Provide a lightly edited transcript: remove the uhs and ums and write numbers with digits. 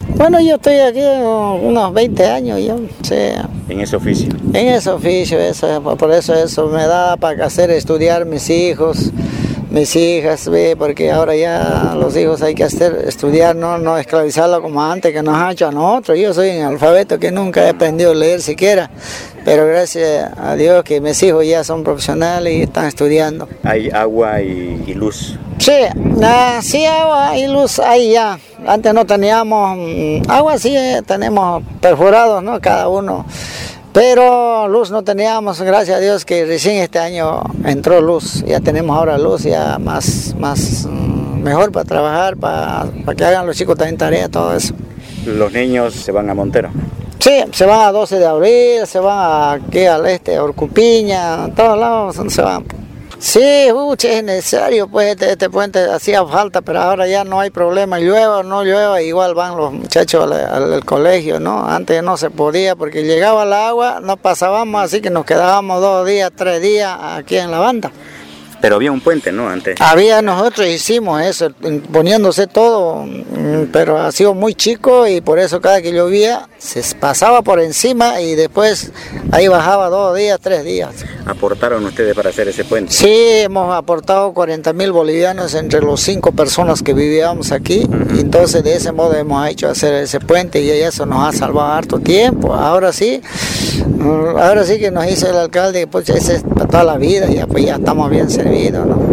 Bueno, yo estoy aquí unos 20 años, yo, sí. ¿En ese oficio? En ese oficio, por eso me da para hacer estudiar mis hijos, mis hijas, ¿ve? Porque ahora ya los hijos hay que estudiar, no esclavizarlo como antes que nos han hecho a nosotros. Yo soy un alfabeto que nunca he aprendido a leer siquiera, pero gracias a Dios que mis hijos ya son profesionales y están estudiando. ¿Hay agua y luz? Sí, sí, agua y luz hay ya. Antes no teníamos agua, sí tenemos perforados, ¿no? Cada uno. Pero luz no teníamos, gracias a Dios que recién este año entró luz. Ya tenemos ahora luz, ya más mejor para trabajar, para que hagan los chicos también tarea, todo eso. ¿Los niños se van a Montero? Sí, se van a 12 de abril, se van aquí al a Orcupiña, a todos lados se van. Sí, es necesario, pues este puente hacía falta, pero ahora ya no hay problema, llueva o no llueva, igual van los muchachos al colegio, ¿no? Antes no se podía porque llegaba el agua, no pasábamos, así que nos quedábamos 2 días, 3 días aquí en la banda. Pero había un puente, ¿no? Antes. Nosotros hicimos eso, poniéndose todo, pero ha sido muy chico y por eso cada que llovía se pasaba por encima y después ahí bajaba 2 días, 3 días. ¿Aportaron ustedes para hacer ese puente? Sí, hemos aportado 40.000 bolivianos entre los 5 personas que vivíamos aquí, y entonces de ese modo hemos hecho hacer ese puente y eso nos ha salvado harto tiempo. Ahora sí que nos hizo el alcalde, pues ese es para toda la vida, ya, pues ya estamos bien servidos, ¿no?